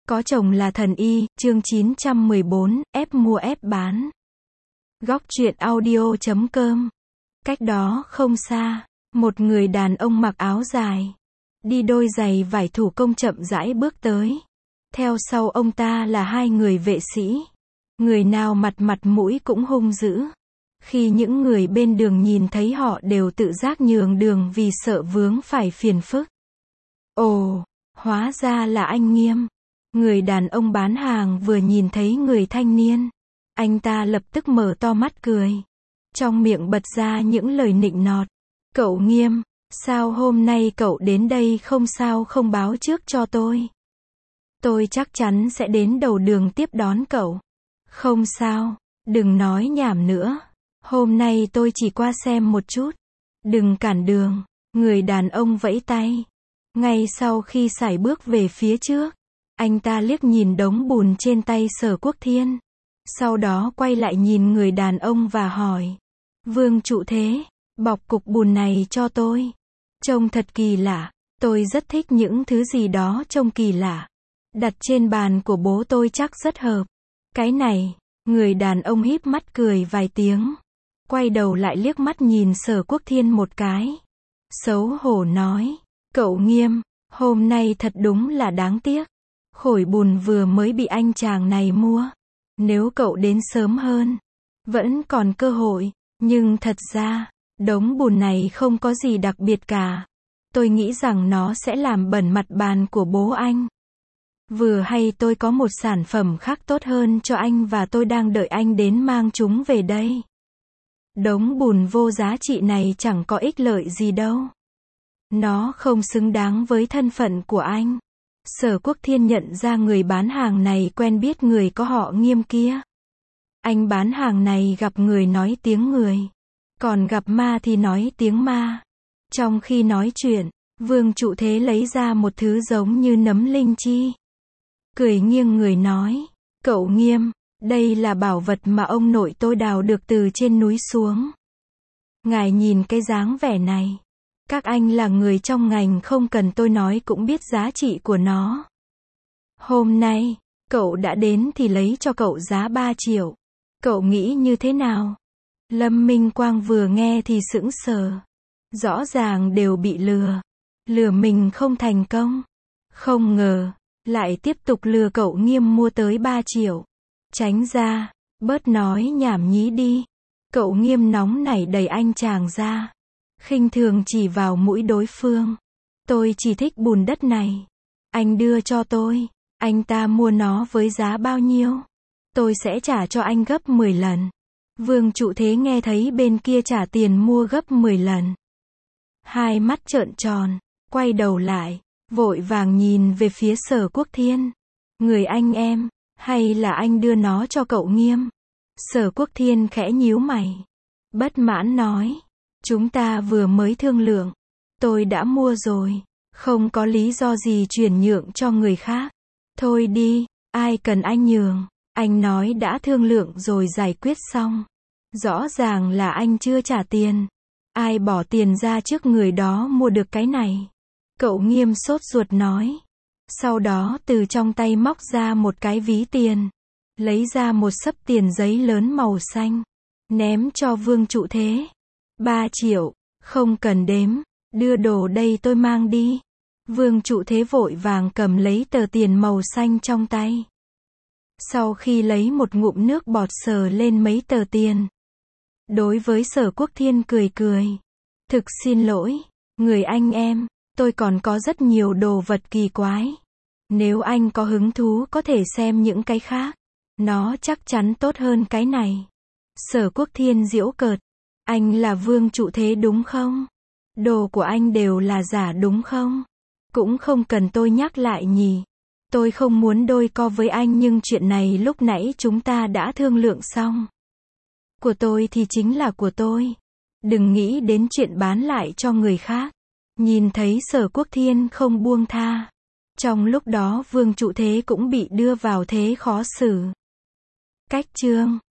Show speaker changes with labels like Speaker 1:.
Speaker 1: Có chồng là thần y, chương 914, ép mua ép bán. Góc truyện audio.com. Cách đó không xa, một người đàn ông mặc áo dài, đi đôi giày vải thủ công chậm rãi bước tới. Theo sau ông ta là hai người vệ sĩ. Người nào mặt mũi cũng hung dữ. Khi những người bên đường nhìn thấy họ đều tự giác nhường đường vì sợ vướng phải phiền phức. Ồ, hóa ra là anh Nghiêm. Người đàn ông bán hàng vừa nhìn thấy người thanh niên, anh ta lập tức mở to mắt cười. Trong miệng bật ra những lời nịnh nọt. Cậu Nghiêm, sao hôm nay cậu đến đây sao không báo trước cho tôi? Tôi chắc chắn sẽ đến đầu đường tiếp đón cậu. Không sao, đừng nói nhảm nữa. Hôm nay tôi chỉ qua xem một chút. Đừng cản đường. Người đàn ông vẫy tay. Ngay sau khi sải bước về phía trước, anh ta liếc nhìn đống bùn trên tay Sở Quốc Thiên. Sau đó quay lại nhìn người đàn ông và hỏi. Vương trụ thế, bọc cục bùn này cho tôi. Trông thật kỳ lạ. Tôi rất thích những thứ gì đó trông kỳ lạ. Đặt trên bàn của bố tôi chắc rất hợp. Cái này, người đàn ông híp mắt cười vài tiếng. Quay đầu lại liếc mắt nhìn Sở Quốc Thiên một cái. Xấu hổ nói. Cậu Nghiêm, hôm nay thật đúng là đáng tiếc. Khối bùn vừa mới bị anh chàng này mua. Nếu cậu đến sớm hơn, vẫn còn cơ hội. Nhưng thật ra, đống bùn này không có gì đặc biệt cả. Tôi nghĩ rằng nó sẽ làm bẩn mặt bàn của bố anh. Vừa hay tôi có một sản phẩm khác tốt hơn cho anh và tôi đang đợi anh đến mang chúng về đây. Đống bùn vô giá trị này chẳng có ích lợi gì đâu. Nó không xứng đáng với thân phận của anh. Sở Quốc Thiên nhận ra người bán hàng này quen biết người có họ Nghiêm kia. Anh bán hàng này gặp người nói tiếng người, còn gặp ma thì nói tiếng ma. Trong khi nói chuyện, Vương trụ thế lấy ra một thứ giống như nấm linh chi. Cười nghiêng người nói, cậu Nghiêm, đây là bảo vật mà ông nội tôi đào được từ trên núi xuống. Ngài nhìn cái dáng vẻ này. Các anh là người trong ngành không cần tôi nói cũng biết giá trị của nó. Hôm nay, cậu đã đến thì lấy cho cậu giá 3 triệu. Cậu nghĩ như thế nào? Lâm Minh Quang vừa nghe thì sững sờ. Rõ ràng đều bị lừa. Lừa mình không thành công. Không ngờ, lại tiếp tục lừa cậu Nghiêm mua tới 3 triệu. Tránh ra, bớt nói nhảm nhí đi. Cậu Nghiêm nóng nảy đẩy anh chàng ra. Khinh thường chỉ vào mũi đối phương. Tôi chỉ thích bùn đất này. Anh đưa cho tôi. Anh ta mua nó với giá bao nhiêu? Tôi sẽ trả cho anh gấp 10 lần. Vương trụ thế nghe thấy bên kia trả tiền mua gấp 10 lần. Hai mắt trợn tròn, quay đầu lại, vội vàng nhìn về phía Sở Quốc Thiên. Người anh em, hay là anh đưa nó cho cậu Nghiêm? Sở Quốc Thiên khẽ nhíu mày. Bất mãn nói. Chúng ta vừa mới thương lượng. Tôi đã mua rồi. Không có lý do gì chuyển nhượng cho người khác. Thôi đi, ai cần anh nhường. Anh nói đã thương lượng rồi giải quyết xong. Rõ ràng là anh chưa trả tiền. Ai bỏ tiền ra trước người đó mua được cái này? Cậu Nghiêm sốt ruột nói. Sau đó từ trong tay móc ra một cái ví tiền. Lấy ra một xấp tiền giấy lớn màu xanh. Ném cho Vương trụ thế. 3 triệu, không cần đếm, đưa đồ đây tôi mang đi. Vương trụ thế vội vàng cầm lấy tờ tiền màu xanh trong tay. Sau khi lấy một ngụm nước bọt sờ lên mấy tờ tiền. Đối với Sở Quốc Thiên cười cười. Thực xin lỗi, người anh em, tôi còn có rất nhiều đồ vật kỳ quái. Nếu anh có hứng thú có thể xem những cái khác. Nó chắc chắn tốt hơn cái này. Sở Quốc Thiên giễu cợt. Anh là Vương trụ thế đúng không? Đồ của anh đều là giả đúng không? Cũng không cần tôi nhắc lại nhỉ. Tôi không muốn đôi co với anh nhưng chuyện này lúc nãy chúng ta đã thương lượng xong. Của tôi thì chính là của tôi. Đừng nghĩ đến chuyện bán lại cho người khác. Nhìn thấy Sở Quốc Thiên không buông tha. Trong lúc đó Vương trụ thế cũng bị đưa vào thế khó xử. Cách chương